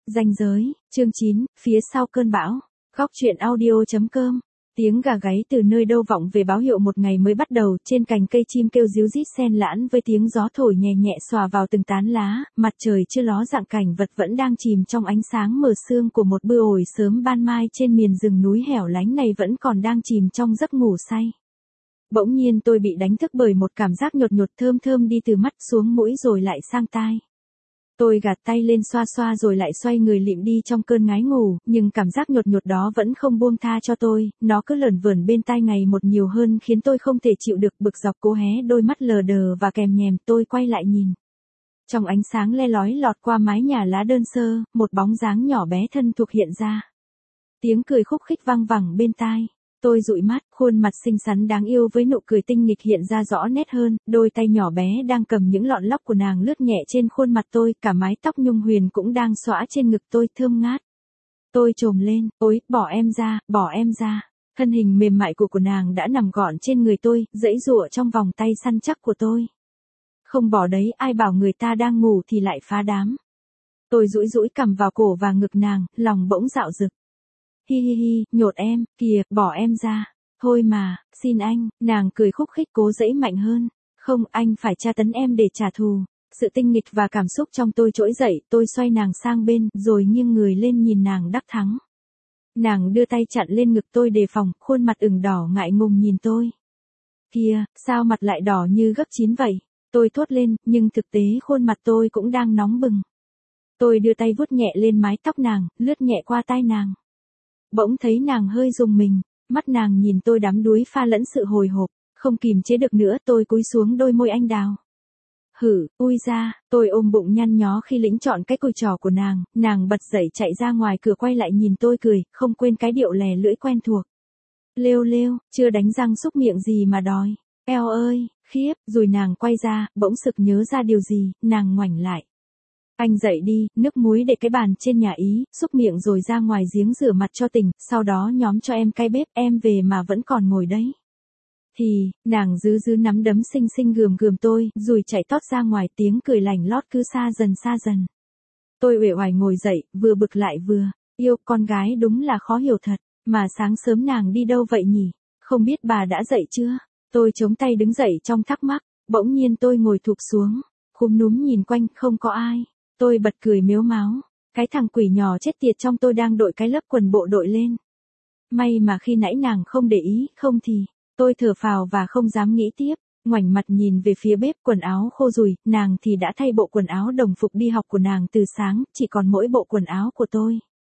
Ranh giới, chương 9, phía sau cơn bão. Góc truyện audio.com. Tiếng gà gáy từ nơi đâu vọng về báo hiệu một ngày mới bắt đầu, trên cành cây chim kêu ríu rít xen lẫn với tiếng gió thổi nhẹ nhẹ xòa vào từng tán lá, mặt trời chưa ló dạng cảnh vật vẫn đang chìm trong ánh sáng mờ sương của một bữa hồi sớm ban mai trên miền rừng núi hẻo lánh này vẫn còn đang chìm trong giấc ngủ say. Bỗng nhiên tôi bị đánh thức bởi một cảm giác nhột nhột thơm thơm đi từ mắt xuống mũi rồi lại sang tai. Tôi gạt tay lên xoa xoa rồi lại xoay người lịm đi trong cơn ngái ngủ, nhưng cảm giác nhột nhột đó vẫn không buông tha cho tôi, nó cứ lởn vởn bên tai ngày một nhiều hơn khiến tôi không thể chịu được, bực dọc cố hé đôi mắt lờ đờ và kèm nhèm. Tôi quay lại nhìn. Trong ánh sáng le lói lọt qua mái nhà lá đơn sơ, một bóng dáng nhỏ bé thân thuộc hiện ra. Tiếng cười khúc khích vang vẳng bên tai. Tôi dụi mắt, khuôn mặt xinh xắn đáng yêu với nụ cười tinh nghịch hiện ra rõ nét hơn, đôi tay nhỏ bé đang cầm những lọn lóc của nàng lướt nhẹ trên khuôn mặt tôi, cả mái tóc nhung huyền cũng đang xõa trên ngực tôi thơm ngát. Tôi trồm lên, ôi, bỏ em ra, bỏ em ra. Thân hình mềm mại của nàng đã nằm gọn trên người tôi, giãy giụa trong vòng tay săn chắc của tôi. Không bỏ đấy, ai bảo người ta đang ngủ thì lại phá đám. Tôi dũi dũi cằm vào cổ và ngực nàng, lòng bỗng dạo dực. Hi hi hi, nhột em, kìa, bỏ em ra. Thôi mà, xin anh, nàng cười khúc khích cố giãy mạnh hơn. Không, anh phải tra tấn em để trả thù. Sự tinh nghịch và cảm xúc trong tôi trỗi dậy, tôi xoay nàng sang bên, rồi nghiêng người lên nhìn nàng đắc thắng. Nàng đưa tay chặn lên ngực tôi đề phòng, khuôn mặt ửng đỏ ngại ngùng nhìn tôi. Kìa, sao mặt lại đỏ như gấc chín vậy? Tôi thốt lên, nhưng thực tế khuôn mặt tôi cũng đang nóng bừng. Tôi đưa tay vuốt nhẹ lên mái tóc nàng, lướt nhẹ qua tai nàng. Bỗng thấy nàng hơi rùng mình, mắt nàng nhìn tôi đắm đuối pha lẫn sự hồi hộp, không kìm chế được nữa tôi cúi xuống đôi môi anh đào. Hử, ui ra, tôi ôm bụng nhăn nhó khi lĩnh chọn cái cùi trò của nàng bật dậy chạy ra ngoài cửa quay lại nhìn tôi cười, không quên cái điệu lè lưỡi quen thuộc. Lêu lêu, chưa đánh răng xúc miệng gì mà đòi, eo ơi, khiếp, rồi nàng quay ra, bỗng sực nhớ ra điều gì, nàng ngoảnh lại. Anh dậy đi, nước muối để cái bàn trên nhà ý, xúc miệng rồi ra ngoài giếng rửa mặt cho tỉnh, sau đó nhóm cho em cái bếp, em về mà vẫn còn ngồi đấy. Thì, nàng giữ nắm đấm xinh xinh gườm tôi, rồi chạy tót ra ngoài, tiếng cười lành lót cứ xa dần. Tôi uể oải ngồi dậy, vừa bực lại vừa yêu, con gái đúng là khó hiểu thật, mà sáng sớm nàng đi đâu vậy nhỉ, không biết bà đã dậy chưa? Tôi chống tay đứng dậy trong thắc mắc, bỗng nhiên tôi ngồi thụp xuống, cúm núm nhìn quanh, không có ai. Tôi bật cười mếu máo, cái thằng quỷ nhỏ chết tiệt trong tôi đang đội cái lớp quần bộ đội lên. May mà khi nãy nàng không để ý, không thì, tôi thở phào và không dám nghĩ tiếp, ngoảnh mặt nhìn về phía bếp, quần áo khô rùi, nàng thì đã thay bộ quần áo đồng phục đi học của nàng từ sáng, chỉ còn mỗi bộ quần áo của tôi.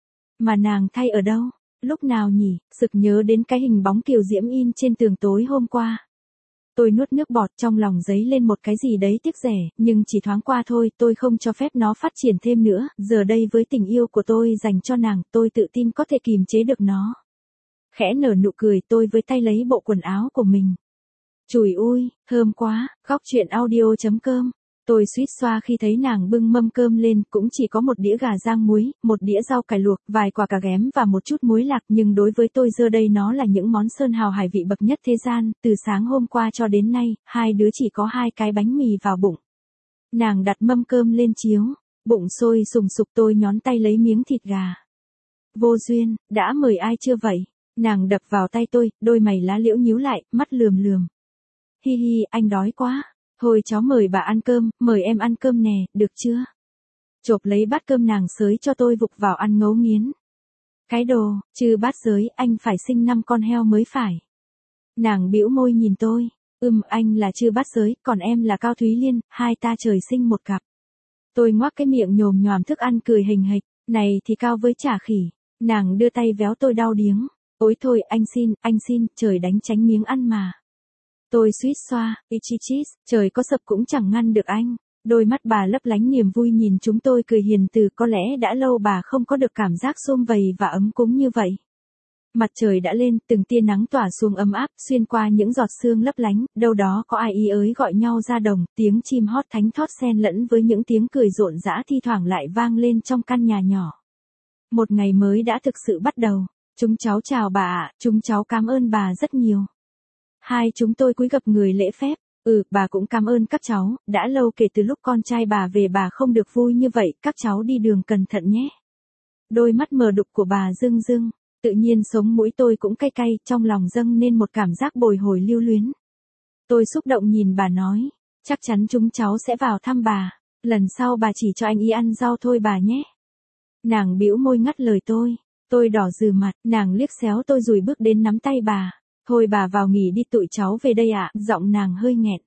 Mà nàng thay ở đâu, lúc nào nhỉ, sực nhớ đến cái hình bóng Kiều Diễm in trên tường tối hôm qua. Tôi nuốt nước bọt, trong lòng dấy lên một cái gì đấy tiếc rẻ, nhưng chỉ thoáng qua thôi, tôi không cho phép nó phát triển thêm nữa, giờ đây với tình yêu của tôi dành cho nàng, tôi tự tin có thể kìm chế được nó. Khẽ nở nụ cười, tôi với tay lấy bộ quần áo của mình. Chùi ui, thơm quá, góc truyện audio.com. Tôi suýt xoa khi thấy nàng bưng mâm cơm lên, cũng chỉ có một đĩa gà rang muối, một đĩa rau cải luộc, vài quả cà ghém và một chút muối lạc, nhưng đối với tôi giờ đây nó là những món sơn hào hải vị bậc nhất thế gian, từ sáng hôm qua cho đến nay, hai đứa chỉ có 2 cái bánh mì vào bụng. Nàng đặt mâm cơm lên chiếu, bụng sôi sùng sục, tôi nhón tay lấy miếng thịt gà. Vô duyên, đã mời ai chưa vậy? Nàng đập vào tay tôi, đôi mày lá liễu nhíu lại, mắt lườm. Hi hi, anh đói quá. Thôi cháu mời bà ăn cơm, mời em ăn cơm nè, được chưa? Chộp lấy bát cơm nàng xới cho tôi vụng vào ăn ngấu nghiến. Cái đồ, chứ bát giới, anh phải sinh 5 con heo mới phải. Nàng bĩu môi nhìn tôi, anh là Chư Bát Giới, còn em là Cao Thúy Liên, hai ta trời sinh một cặp. Tôi ngoác cái miệng nhồm nhòm thức ăn cười hình hịch, này thì cao với chả khỉ. Nàng đưa tay véo tôi đau điếng. Ôi thôi, anh xin, trời đánh tránh miếng ăn mà. Tôi suýt xoa, ichichis, trời có sập cũng chẳng ngăn được anh. Đôi mắt bà lấp lánh niềm vui nhìn chúng tôi cười hiền từ, có lẽ đã lâu bà không có được cảm giác sum vầy và ấm cúng như vậy. Mặt trời đã lên, từng tia nắng tỏa xuống ấm áp, xuyên qua những giọt sương lấp lánh, đâu đó có ai ý ới gọi nhau ra đồng, tiếng chim hót thánh thót xen lẫn với những tiếng cười rộn rã thi thoảng lại vang lên trong căn nhà nhỏ. Một ngày mới đã thực sự bắt đầu. Chúng cháu chào bà ạ, chúng cháu cảm ơn bà rất nhiều. Hai chúng tôi cúi gập người lễ phép. Bà cũng cảm ơn các cháu, đã lâu kể từ lúc con trai bà về bà không được vui như vậy, các cháu đi đường cẩn thận nhé. Đôi mắt mờ đục của bà rưng rưng, tự nhiên sống mũi tôi cũng cay cay, trong lòng dâng lên một cảm giác bồi hồi lưu luyến. Tôi xúc động nhìn bà nói, chắc chắn chúng cháu sẽ vào thăm bà, lần sau bà chỉ cho anh ý ăn rau thôi bà nhé. Nàng bĩu môi ngắt lời tôi đỏ rừ mặt, nàng liếc xéo tôi rồi bước đến nắm tay bà. Thôi bà vào nghỉ đi, tụi cháu về đây ạ, giọng nàng hơi nghẹn.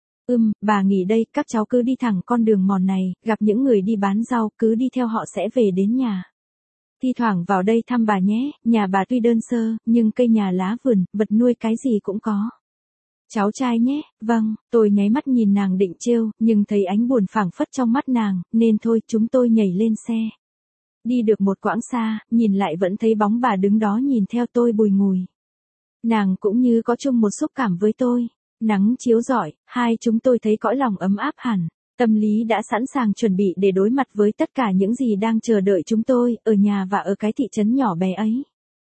Bà nghỉ đây, các cháu cứ đi thẳng con đường mòn này, gặp những người đi bán rau, cứ đi theo họ sẽ về đến nhà. Thi thoảng vào đây thăm bà nhé, nhà bà tuy đơn sơ, nhưng cây nhà lá vườn, vật nuôi cái gì cũng có. Cháu trai nhé, vâng, tôi nháy mắt nhìn nàng định trêu, nhưng thấy ánh buồn phảng phất trong mắt nàng, nên thôi chúng tôi nhảy lên xe. Đi được một quãng xa, nhìn lại vẫn thấy bóng bà đứng đó nhìn theo tôi bùi ngùi. Nàng cũng như có chung một xúc cảm với tôi. Nắng chiếu rọi, hai chúng tôi thấy cõi lòng ấm áp hẳn. Tâm lý đã sẵn sàng chuẩn bị để đối mặt với tất cả những gì đang chờ đợi chúng tôi, ở nhà và ở cái thị trấn nhỏ bé ấy.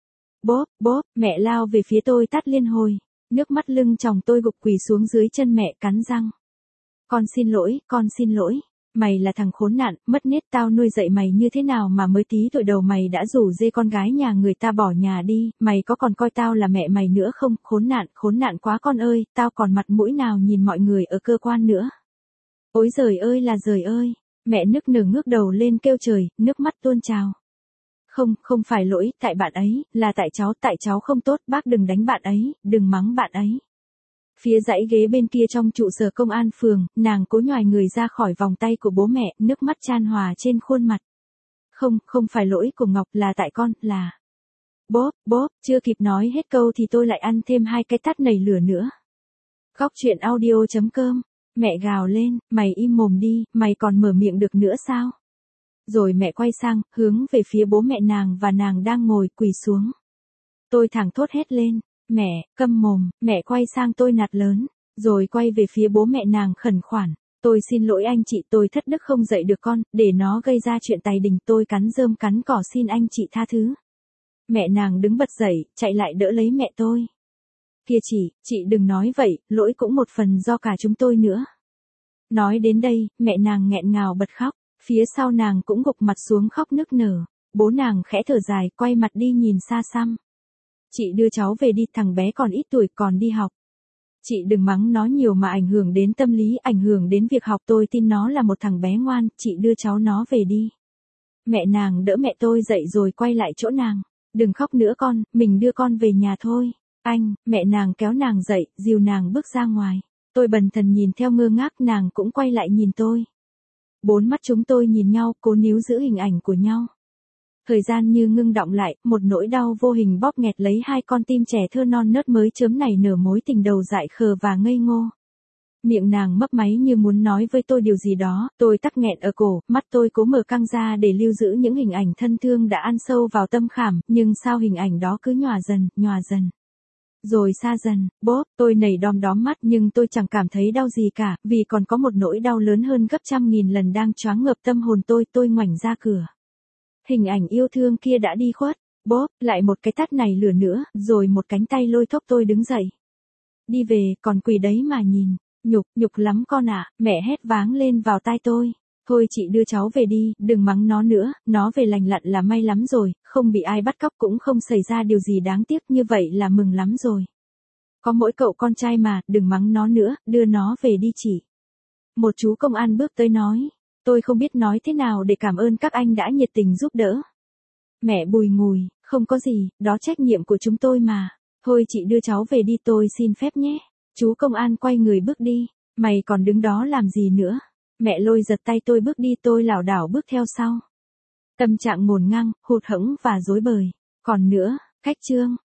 Bốp, mẹ lao về phía tôi tát liên hồi. Nước mắt lưng tròng tôi gục quỳ xuống dưới chân mẹ cắn răng. Con xin lỗi. Mày là thằng khốn nạn, mất nết, tao nuôi dạy mày như thế nào mà mới tí tuổi đầu mày đã rủ dê con gái nhà người ta bỏ nhà đi, mày có còn coi tao là mẹ mày nữa không, khốn nạn quá con ơi, tao còn mặt mũi nào nhìn mọi người ở cơ quan nữa. Ôi giời ơi là giời ơi, mẹ nức nở ngước đầu lên kêu trời, nước mắt tuôn trào. Không phải lỗi, tại bạn ấy, là tại cháu không tốt, bác đừng đánh bạn ấy, đừng mắng bạn ấy. Phía dãy ghế bên kia trong trụ sở công an phường, nàng cố nhoài người ra khỏi vòng tay của bố mẹ, nước mắt chan hòa trên khuôn mặt. Không phải lỗi của Ngọc, là tại con, là... Bốp, chưa kịp nói hết câu thì tôi lại ăn thêm 2 cái tát nảy lửa nữa. Góc truyện audio.com, mẹ gào lên, mày im mồm đi, mày còn mở miệng được nữa sao? Rồi mẹ quay sang, hướng về phía bố mẹ nàng và nàng đang ngồi quỳ xuống. Tôi thẳng thốt hét lên. Mẹ, câm mồm, mẹ quay sang tôi nạt lớn, rồi quay về phía bố mẹ nàng khẩn khoản. Tôi xin lỗi anh chị, tôi thất đức không dạy được con, để nó gây ra chuyện tài đình, tôi cắn rơm cắn cỏ xin anh chị tha thứ. Mẹ nàng đứng bật dậy, chạy lại đỡ lấy mẹ tôi. Kìa chị đừng nói vậy, lỗi cũng một phần do cả chúng tôi nữa. Nói đến đây, mẹ nàng nghẹn ngào bật khóc, phía sau nàng cũng gục mặt xuống khóc nức nở. Bố nàng khẽ thở dài, quay mặt đi nhìn xa xăm. Chị đưa cháu về đi, thằng bé còn ít tuổi còn đi học. Chị đừng mắng nó nhiều mà ảnh hưởng đến tâm lý, ảnh hưởng đến việc học, tôi tin nó là một thằng bé ngoan, chị đưa cháu nó về đi. Mẹ nàng đỡ mẹ tôi dậy rồi quay lại chỗ nàng. Đừng khóc nữa con, mình đưa con về nhà thôi. Anh, mẹ nàng kéo nàng dậy, dìu nàng bước ra ngoài. Tôi bần thần nhìn theo ngơ ngác, nàng cũng quay lại nhìn tôi. 4 mắt chúng tôi nhìn nhau, cố níu giữ hình ảnh của nhau. Thời gian như ngưng đọng lại, một nỗi đau vô hình bóp nghẹt lấy 2 con tim trẻ thơ non nớt mới chớm nảy nở mối tình đầu dại khờ và ngây ngô. Miệng nàng mấp máy như muốn nói với tôi điều gì đó, tôi tắc nghẹn ở cổ, mắt tôi cố mở căng ra để lưu giữ những hình ảnh thân thương đã ăn sâu vào tâm khảm, nhưng sao hình ảnh đó cứ nhòa dần. Rồi xa dần, tôi nảy đom đóm mắt nhưng tôi chẳng cảm thấy đau gì cả, vì còn có một nỗi đau lớn hơn gấp trăm nghìn lần đang choáng ngợp tâm hồn tôi ngoảnh ra cửa. Hình ảnh yêu thương kia đã đi khuất, lại một cái tát này lửa nữa, rồi một cánh tay lôi thóp tôi đứng dậy. Đi về, còn quỳ đấy mà nhìn, nhục lắm con ạ, mẹ hét váng lên vào tai tôi. Thôi chị đưa cháu về đi, đừng mắng nó nữa, nó về lành lặn là may lắm rồi, không bị ai bắt cóc cũng không xảy ra điều gì đáng tiếc, như vậy là mừng lắm rồi. Có mỗi cậu con trai mà, đừng mắng nó nữa, đưa nó về đi chị. Một chú công an bước tới nói. Tôi không biết nói thế nào để cảm ơn các anh đã nhiệt tình giúp đỡ. Mẹ bùi ngùi, không có gì, đó trách nhiệm của chúng tôi mà. Thôi chị đưa cháu về đi, tôi xin phép nhé. Chú công an quay người bước đi. Mày còn đứng đó làm gì nữa? Mẹ lôi giật tay tôi bước đi, tôi lảo đảo bước theo sau. Tâm trạng ngổn ngang, hụt hẫng và rối bời. Còn nữa, cách chương.